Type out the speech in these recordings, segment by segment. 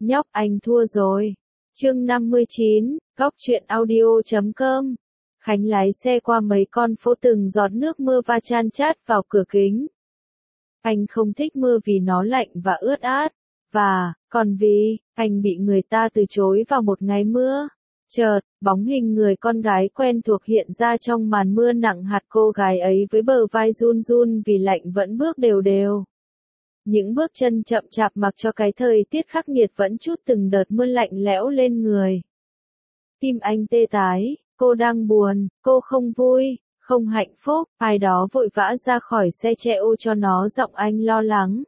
Nhóc anh thua rồi. Chương 59, Góc truyện audio.com. Khánh lái xe qua mấy con phố từng giọt nước mưa va chan chát vào cửa kính. Anh không thích mưa vì nó lạnh và ướt át, và, còn vì, anh bị người ta từ chối vào một ngày mưa. Chợt, bóng hình người con gái quen thuộc hiện ra trong màn mưa nặng hạt, cô gái ấy với bờ vai run run vì lạnh vẫn bước đều đều. Những bước chân chậm chạp mặc cho cái thời tiết khắc nghiệt vẫn trút từng đợt mưa lạnh lẽo lên người. Tim anh tê tái, cô đang buồn, cô không vui, không hạnh phúc, ai đó vội vã ra khỏi xe che ô cho nó, giọng anh lo lắng.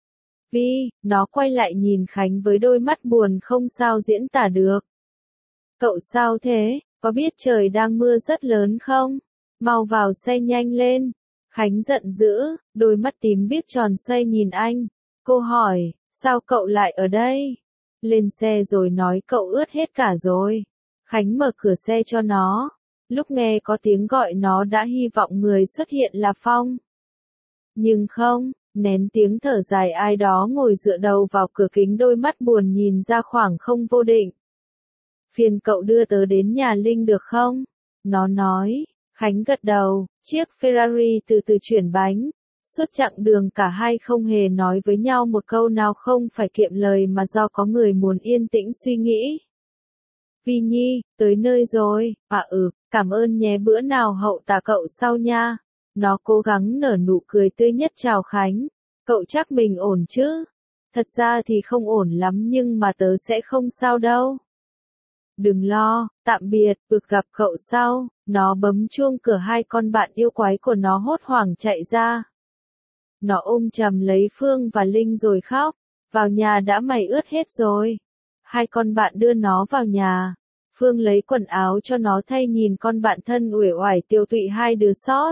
Vi, nó quay lại nhìn Khánh với đôi mắt buồn không sao diễn tả được. Cậu sao thế, có biết trời đang mưa rất lớn không? Mau vào xe nhanh lên. Khánh giận dữ, đôi mắt tím biếc tròn xoay nhìn anh. Cô hỏi, sao cậu lại ở đây? Lên xe rồi nói cậu ướt hết cả rồi. Khánh mở cửa xe cho nó. Lúc nghe có tiếng gọi nó đã hy vọng người xuất hiện là Phong. Nhưng không, nén tiếng thở dài ai đó ngồi dựa đầu vào cửa kính, đôi mắt buồn nhìn ra khoảng không vô định. Phiền cậu đưa tớ đến nhà Linh được không? Nó nói. Khánh gật đầu, chiếc Ferrari từ từ chuyển bánh. Suốt chặng đường cả hai không hề nói với nhau một câu nào, không phải kiệm lời mà do có người muốn yên tĩnh suy nghĩ. Vi Nhi, tới nơi rồi, cảm ơn nhé, bữa nào hậu tạ cậu sau nha. Nó cố gắng nở nụ cười tươi nhất chào Khánh. Cậu chắc mình ổn chứ? Thật ra thì không ổn lắm nhưng mà tớ sẽ không sao đâu. Đừng lo, tạm biệt, gặp cậu sau. Nó bấm chuông cửa, hai con bạn yêu quái của nó hốt hoảng chạy ra. Nó ôm chầm lấy Phương và Linh rồi khóc. Vào nhà đã, mày ướt hết rồi. Hai con bạn đưa nó vào nhà. Phương lấy quần áo cho nó thay, nhìn con bạn thân uể oải tiêu tụy hai đứa sót.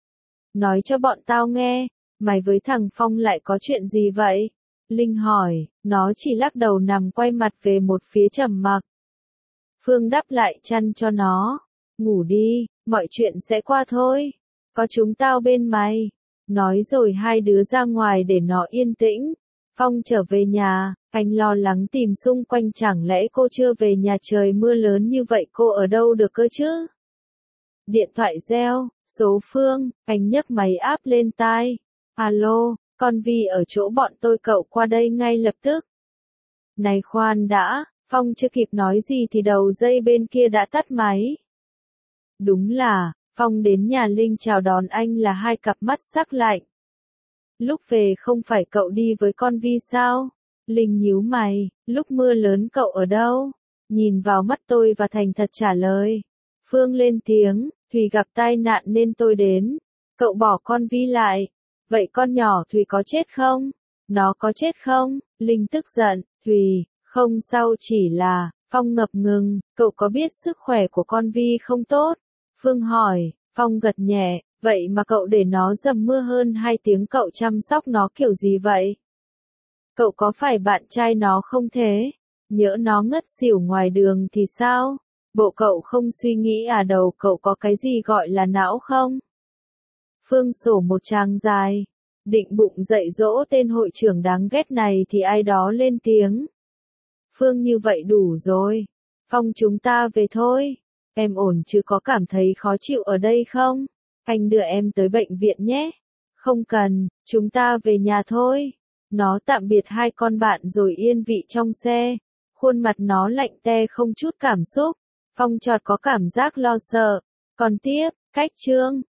Nói cho bọn tao nghe, mày với thằng Phong lại có chuyện gì vậy? Linh hỏi, nó chỉ lắc đầu nằm quay mặt về một phía trầm mặc. Phương đắp lại chăn cho nó. Ngủ đi, mọi chuyện sẽ qua thôi. Có chúng tao bên mày. Nói rồi hai đứa ra ngoài để nó yên tĩnh. Phong trở về nhà, anh lo lắng tìm xung quanh, chẳng lẽ cô chưa về nhà, trời mưa lớn như vậy cô ở đâu được cơ chứ? Điện thoại reo, số Phương, anh nhấc máy áp lên tai. Alo, con Vi ở chỗ bọn tôi, cậu qua đây ngay lập tức. Này khoan đã, Phong chưa kịp nói gì thì đầu dây bên kia đã tắt máy. Đúng là, Phong đến nhà Linh chào đón anh là hai cặp mắt sắc lạnh. Lúc về không phải cậu đi với con Vi sao? Linh nhíu mày, lúc mưa lớn cậu ở đâu? Nhìn vào mắt tôi và thành thật trả lời. Phương lên tiếng, Thùy gặp tai nạn nên tôi đến. Cậu bỏ con Vi lại. Vậy con nhỏ Thùy có chết không? Nó có chết không? Linh tức giận, Thùy, không sao, chỉ là, Phong ngập ngừng, cậu có biết sức khỏe của con Vi không tốt? Phương hỏi, Phong gật nhẹ, vậy mà cậu để nó dầm mưa hơn 2 tiếng, cậu chăm sóc nó kiểu gì vậy? Cậu có phải bạn trai nó không thế? Nhỡ nó ngất xỉu ngoài đường thì sao? Bộ cậu không suy nghĩ à, đầu cậu có cái gì gọi là não không? Phương sổ một tràng dài, định bụng dạy dỗ tên hội trưởng đáng ghét này thì ai đó lên tiếng. Phương, như vậy đủ rồi. Phong, chúng ta về thôi. Em ổn chứ, có cảm thấy khó chịu ở đây không? Anh đưa em tới bệnh viện nhé. Không cần, chúng ta về nhà thôi. Nó tạm biệt hai con bạn rồi yên vị trong xe. Khuôn mặt nó lạnh te không chút cảm xúc. Phong chợt có cảm giác lo sợ. Còn tiếp, cách chương.